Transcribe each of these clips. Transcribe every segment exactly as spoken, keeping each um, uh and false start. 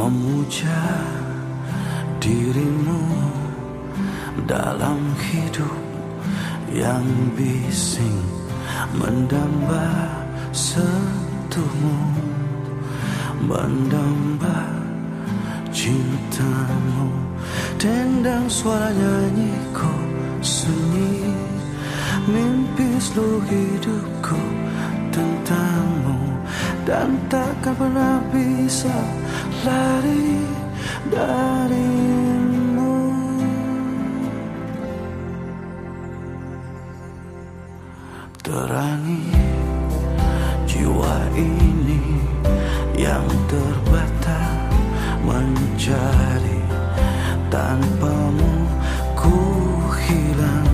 memuja dirimu dalam hidup yang bising, mendamba sentuhmu, mendamba cintamu. Dendang suara nyanyiku sunyi, mimpi seluruh hidupku tentangmu, dan takkan pernah bisa lari darimu. Terangi jiwa ini yang terbata mencari, tanpamu ku hilang,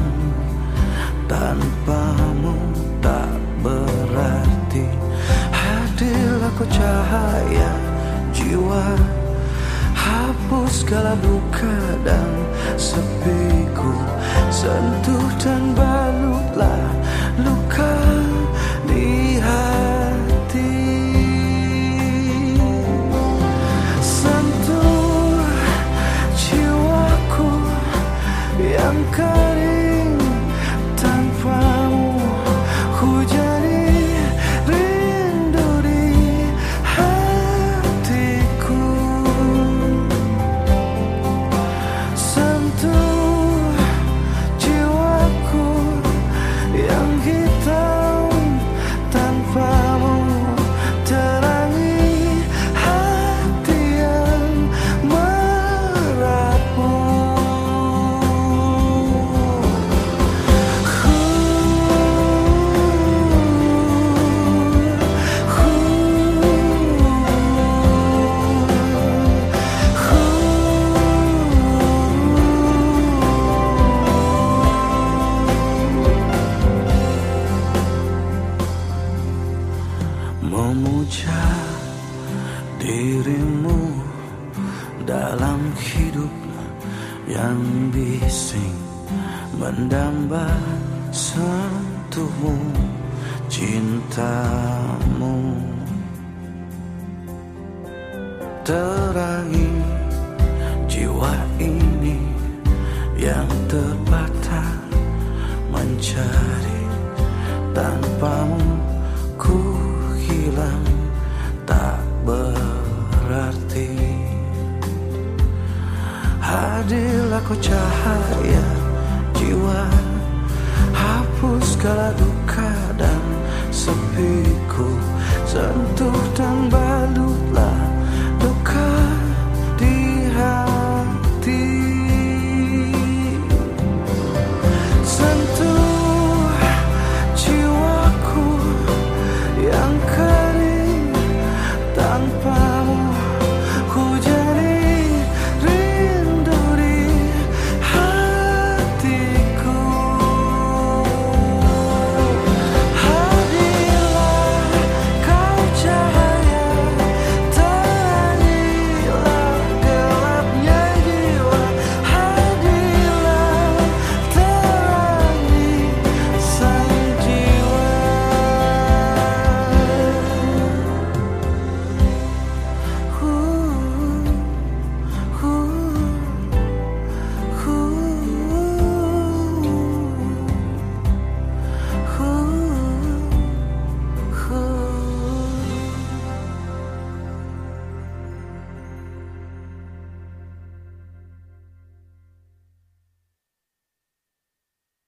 tanpamu tak berarti. Hadirlah kau cahaya jiwa, hapus segala duka dan sepiku, sentuh dan balutlah luka di hati. Sentuh jiwaku yang kering, tanpamu ku jadi rindu di hatiku. Sentuh jiwaku yang hitam, tanpamu terangi hati yang merapuh. Memuja dirimu dalam hidup yang bising, mendamba sentuhmu, cintamu. Terangi jiwa ini yang terbata mencari, tanpamu ku hilang, tak berarti. Hadirlah kau cahaya jiwa,